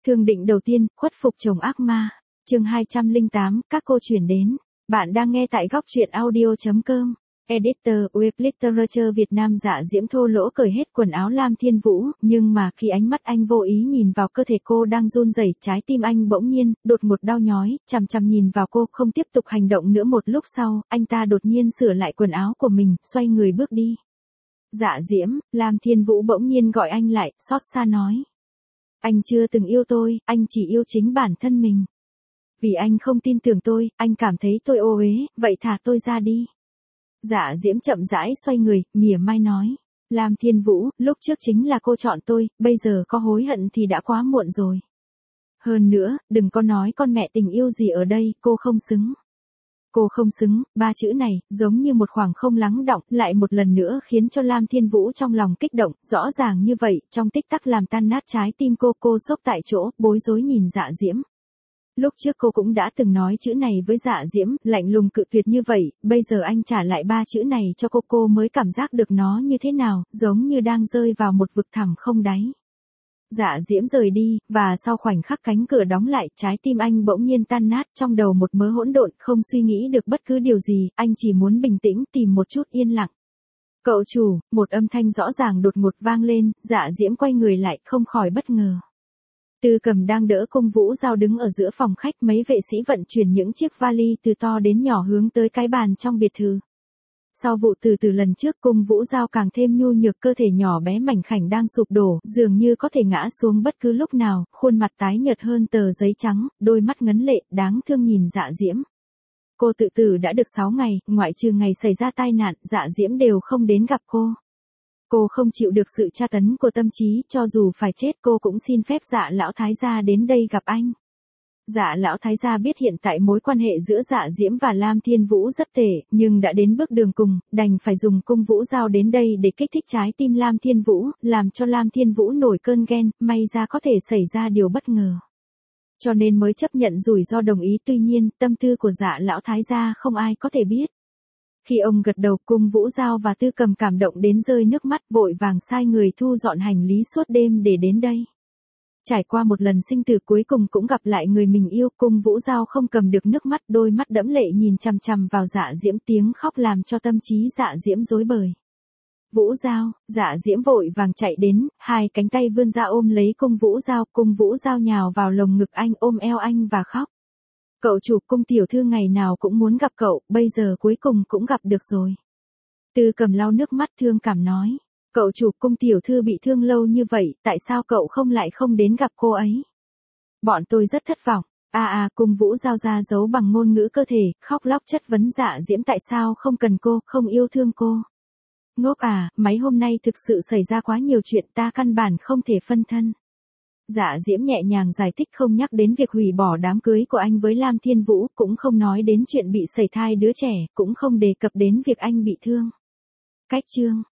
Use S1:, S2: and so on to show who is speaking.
S1: Thương định đầu tiên, khuất phục chồng ác ma. Chương 208, các cô chuyển đến. Bạn đang nghe tại góc truyện audio.com. Editor, Web Literature Việt Nam. Dạ Diễm thô lỗ cởi hết quần áo Lam Thiên Vũ, nhưng mà khi ánh mắt anh vô ý nhìn vào cơ thể cô đang run rẩy, trái tim anh bỗng nhiên, đột ngột đau nhói, chằm chằm nhìn vào cô, không tiếp tục hành động nữa. Một lúc sau, anh ta đột nhiên sửa lại quần áo của mình, xoay người bước đi. Dạ Diễm, Lam Thiên Vũ bỗng nhiên gọi anh lại, xót xa nói. Anh chưa từng yêu tôi, anh chỉ yêu chính bản thân mình. Vì anh không tin tưởng tôi, anh cảm thấy tôi ô uế, vậy thả tôi ra đi. Dạ Diễm chậm rãi xoay người, mỉa mai nói. Lam Thiên Vũ, lúc trước chính là cô chọn tôi, bây giờ có hối hận thì đã quá muộn rồi. Hơn nữa, đừng có nói con mẹ tình yêu gì ở đây, cô không xứng. Cô không xứng, ba chữ này, giống như một khoảng không lắng đọng, lại một lần nữa khiến cho Lam Thiên Vũ trong lòng kích động, rõ ràng như vậy, trong tích tắc làm tan nát trái tim cô sốc tại chỗ, bối rối nhìn Dạ Diễm. Lúc trước cô cũng đã từng nói chữ này với Dạ Diễm, lạnh lùng cự tuyệt như vậy, bây giờ anh trả lại ba chữ này cho cô mới cảm giác được nó như thế nào, giống như đang rơi vào một vực thẳm không đáy. Dạ Diễm rời đi, và sau khoảnh khắc cánh cửa đóng lại, trái tim anh bỗng nhiên tan nát, trong đầu một mớ hỗn độn, không suy nghĩ được bất cứ điều gì, anh chỉ muốn bình tĩnh, tìm một chút yên lặng. Cậu chủ, một âm thanh rõ ràng đột ngột vang lên, Dạ Diễm quay người lại, không khỏi bất ngờ. Tư Cầm đang đỡ Cung Vũ Giao đứng ở giữa phòng khách, mấy vệ sĩ vận chuyển những chiếc vali từ to đến nhỏ hướng tới cái bàn trong biệt thự. Sau vụ từ lần trước, Cung Vũ Giao càng thêm nhu nhược, cơ thể nhỏ bé mảnh khảnh đang sụp đổ, dường như có thể ngã xuống bất cứ lúc nào, khuôn mặt tái nhợt hơn tờ giấy trắng, đôi mắt ngấn lệ, đáng thương nhìn Dạ Diễm. Cô tự tử đã được 6 ngày, ngoại trừ ngày xảy ra tai nạn, Dạ Diễm đều không đến gặp cô. Cô không chịu được sự tra tấn của tâm trí, cho dù phải chết cô cũng xin phép Dạ lão thái gia đến đây gặp anh. Dạ lão thái gia biết hiện tại mối quan hệ giữa Dạ Diễm và Lam Thiên Vũ rất tệ, nhưng đã đến bước đường cùng, đành phải dùng Cung Vũ Giao đến đây để kích thích trái tim Lam Thiên Vũ, làm cho Lam Thiên Vũ nổi cơn ghen, may ra có thể xảy ra điều bất ngờ. Cho nên mới chấp nhận rủi ro đồng ý, tuy nhiên, tâm tư của Dạ lão thái gia không ai có thể biết. Khi ông gật đầu, Cung Vũ Giao và Tư Cầm cảm động đến rơi nước mắt, vội vàng sai người thu dọn hành lý suốt đêm để đến đây. Trải qua một lần sinh tử cuối cùng cũng gặp lại người mình yêu, Cung Vũ Giao không cầm được nước mắt, đôi mắt đẫm lệ nhìn chằm chằm vào Dạ Diễm, tiếng khóc làm cho tâm trí Dạ Diễm rối bời. Vũ Giao, Dạ Diễm vội vàng chạy đến, hai cánh tay vươn ra ôm lấy Cung Vũ Giao nhào vào lồng ngực anh, ôm eo anh và khóc. Cậu chủ, Cung tiểu thư ngày nào cũng muốn gặp cậu, bây giờ cuối cùng cũng gặp được rồi. Tư Cầm lau nước mắt thương cảm nói. Cậu chủ, Cung tiểu thư bị thương lâu như vậy, tại sao cậu không đến gặp cô ấy? Bọn tôi rất thất vọng. Cung Vũ Giao ra giấu bằng ngôn ngữ cơ thể, khóc lóc chất vấn Dạ Diễm tại sao không cần cô, không yêu thương cô. Ngốc à, mấy hôm nay thực sự xảy ra quá nhiều chuyện, ta căn bản không thể phân thân. Dạ Diễm nhẹ nhàng giải thích, không nhắc đến việc hủy bỏ đám cưới của anh với Lam Thiên Vũ, cũng không nói đến chuyện bị sẩy thai đứa trẻ, cũng không đề cập đến việc anh bị thương. Cách chương.